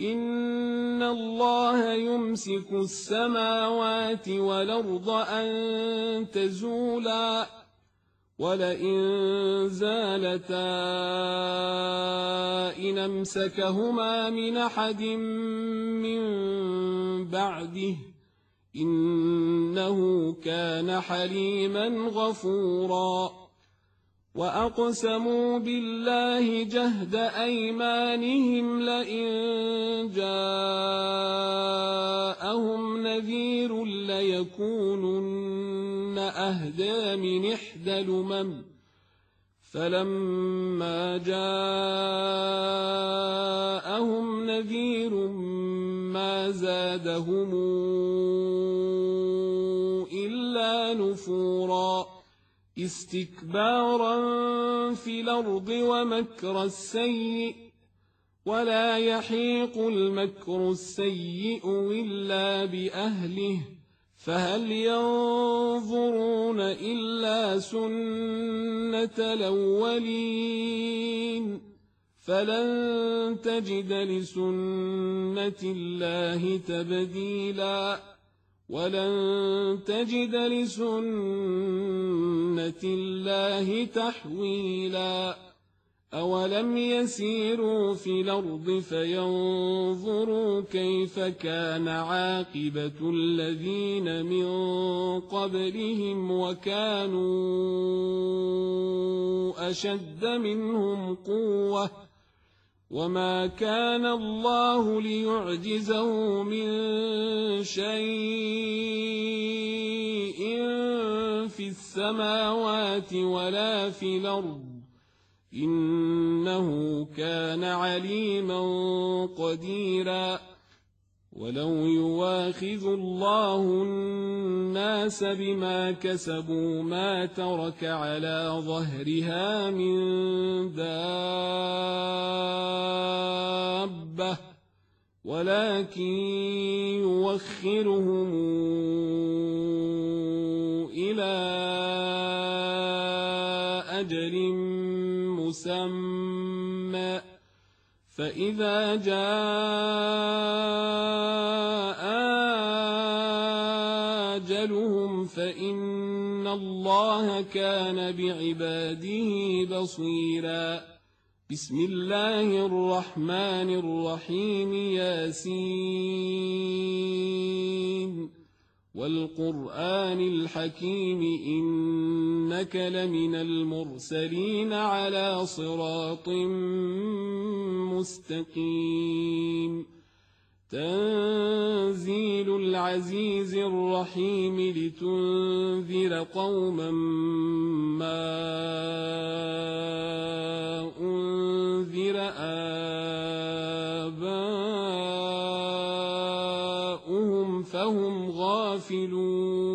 إن الله يمسك السماوات والأرض أن تزولا ولئن زالتا إن أمسكهما من أحد من بعده إنه كان حليما غفورا وأقسموا بالله جهد أيمانهم لئن جاءهم نذير ليكونن أهدى من إحدى الأمم فلما جاءهم نذير ما زادهم إلا نفورا استكبارا في الأرض ومكر السيء ولا يحيق المكر السيء إلا بأهله فهل ينظرون إلا سنة الأولين فلن تجد لسنة الله تبديلا ولن تجد لسنة الله تحويلا أولم يسيروا في الأرض فينظروا كيف كان عاقبة الذين من قبلهم وكانوا أشد منهم قوة وما كان الله ليعجزه من شيء في السماوات ولا في الأرض إنه كان عليما قديرا ولو يواخذ الله الناس بما كسبوا ما ترك على ظهرها من دابة ولكن يوخرهم إلى أجل مسمى فإذا جاء أجلهم فإن الله كان بعباده بصيرا بسم الله الرحمن الرحيم ياسين والقرآن الحكيم إنك لمن المرسلين على صراط مستقيم تنزيل العزيز الرحيم لتنذر قوما ما أنذر آباؤهم فهم غافلون